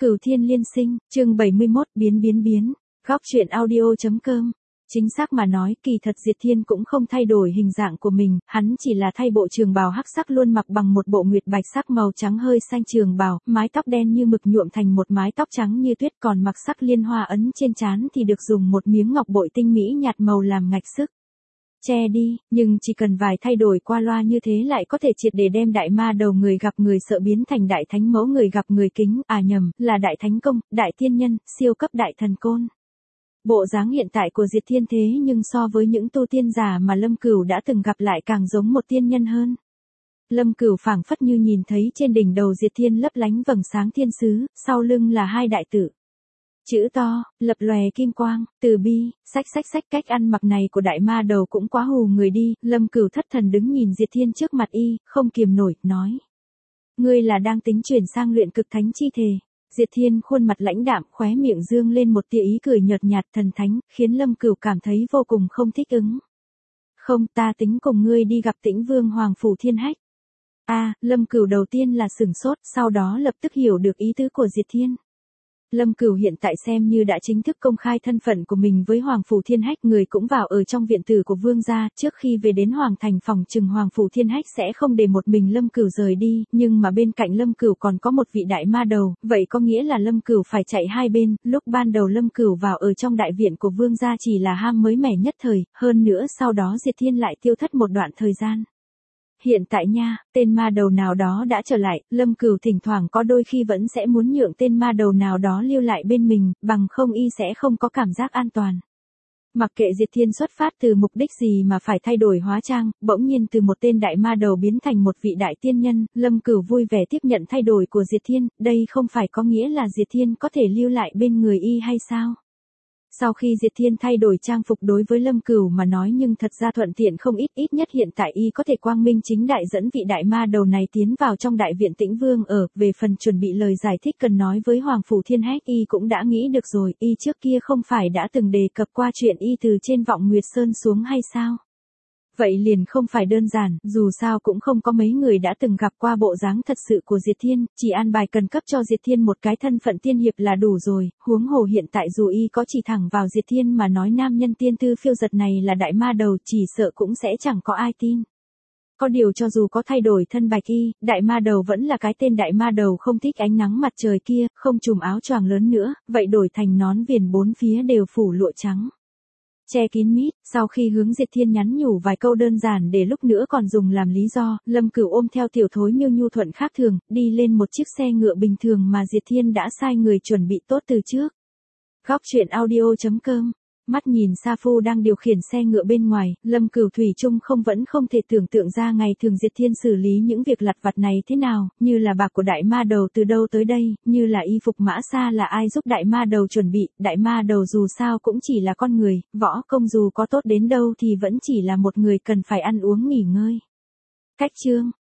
Cửu Thiên Liên Sinh, chương 71, biến. Góc truyện audio.com. Chính xác mà nói, kỳ thật Diệt Thiên cũng không thay đổi hình dạng của mình, hắn chỉ là thay bộ trường bào hắc sắc luôn mặc bằng một bộ nguyệt bạch sắc màu trắng hơi xanh trường bào, mái tóc đen như mực nhuộm thành một mái tóc trắng như tuyết, còn mặc sắc liên hoa ấn trên trán thì được dùng một miếng ngọc bội tinh mỹ nhạt màu làm ngạch sức che đi, nhưng chỉ cần vài thay đổi qua loa như thế lại có thể triệt để đem đại ma đầu người gặp người sợ biến thành đại thánh mẫu người gặp người kính, là đại thánh công, đại tiên nhân, siêu cấp đại thần côn. Bộ dáng hiện tại của Diệt Thiên thế nhưng so với những tu tiên giả mà Lâm Cửu đã từng gặp lại càng giống một tiên nhân hơn. Lâm Cửu phảng phất như nhìn thấy trên đỉnh đầu Diệt Thiên lấp lánh vầng sáng thiên sứ, sau lưng là hai đại tử. Chữ to, lập lòe kim quang, từ bi, sách cách ăn mặc này của đại ma đầu cũng quá hù người đi, Lâm Cửu thất thần đứng nhìn Diệt Thiên trước mặt y, không kiềm nổi, nói. Ngươi là đang tính chuyển sang luyện cực thánh chi thể. Diệt Thiên khuôn mặt lãnh đạm, khóe miệng dương lên một tia ý cười nhợt nhạt thần thánh, khiến Lâm Cửu cảm thấy vô cùng không thích ứng. Không, ta tính cùng ngươi đi gặp Tĩnh Vương Hoàng Phủ Thiên Hách. Lâm Cửu đầu tiên là sửng sốt, sau đó lập tức hiểu được ý tứ của Diệt Thiên. Lâm Cửu hiện tại xem như đã chính thức công khai thân phận của mình với Hoàng Phủ Thiên Hách, người cũng vào ở trong viện tử của vương gia, trước khi về đến Hoàng Thành phòng trừng Hoàng Phủ Thiên Hách sẽ không để một mình Lâm Cửu rời đi, nhưng mà bên cạnh Lâm Cửu còn có một vị đại ma đầu, vậy có nghĩa là Lâm Cửu phải chạy hai bên, lúc ban đầu Lâm Cửu vào ở trong đại viện của vương gia chỉ là ham mới mẻ nhất thời, hơn nữa sau đó Diệt Thiên lại tiêu thất một đoạn thời gian. Hiện tại nha, tên ma đầu nào đó đã trở lại, Lâm Cửu thỉnh thoảng có đôi khi vẫn sẽ muốn nhượng tên ma đầu nào đó lưu lại bên mình, bằng không y sẽ không có cảm giác an toàn. Mặc kệ Diệt Thiên xuất phát từ mục đích gì mà phải thay đổi hóa trang, bỗng nhiên từ một tên đại ma đầu biến thành một vị đại tiên nhân, Lâm Cửu vui vẻ tiếp nhận thay đổi của Diệt Thiên, đây không phải có nghĩa là Diệt Thiên có thể lưu lại bên người y hay sao? Sau khi Diệt Thiên thay đổi trang phục đối với Lâm Cửu mà nói nhưng thật ra thuận tiện không ít nhất hiện tại y có thể quang minh chính đại dẫn vị đại ma đầu này tiến vào trong đại viện Tĩnh Vương ở, về phần chuẩn bị lời giải thích cần nói với Hoàng Phủ Thiên Hách y cũng đã nghĩ được rồi, y trước kia không phải đã từng đề cập qua chuyện y từ trên Vọng Nguyệt Sơn xuống hay sao? Vậy liền không phải đơn giản, dù sao cũng không có mấy người đã từng gặp qua bộ dáng thật sự của Diệt Thiên, chỉ an bài cần cấp cho Diệt Thiên một cái thân phận tiên hiệp là đủ rồi, huống hồ hiện tại dù y có chỉ thẳng vào Diệt Thiên mà nói nam nhân tiên tư phiêu giật này là đại ma đầu chỉ sợ cũng sẽ chẳng có ai tin. Có điều cho dù có thay đổi thân bạch y, đại ma đầu vẫn là cái tên đại ma đầu không thích ánh nắng mặt trời kia, không trùm áo choàng lớn nữa, vậy đổi thành nón viền bốn phía đều phủ lụa trắng. Che kín mít, sau khi hướng Diệt Thiên nhắn nhủ vài câu đơn giản để lúc nữa còn dùng làm lý do, Lâm Cửu ôm theo tiểu thối miêu nhu thuận khác thường, đi lên một chiếc xe ngựa bình thường mà Diệt Thiên đã sai người chuẩn bị tốt từ trước. Góc truyện audio.com. Mắt nhìn Sa Phu đang điều khiển xe ngựa bên ngoài, Lâm Cửu thủy chung vẫn không thể tưởng tượng ra ngày thường Diệt Thiên xử lý những việc lặt vặt này thế nào, như là bạc của đại ma đầu từ đâu tới đây, như là y phục mã xa là ai giúp đại ma đầu chuẩn bị, đại ma đầu dù sao cũng chỉ là con người, võ công dù có tốt đến đâu thì vẫn chỉ là một người cần phải ăn uống nghỉ ngơi. Cách chương,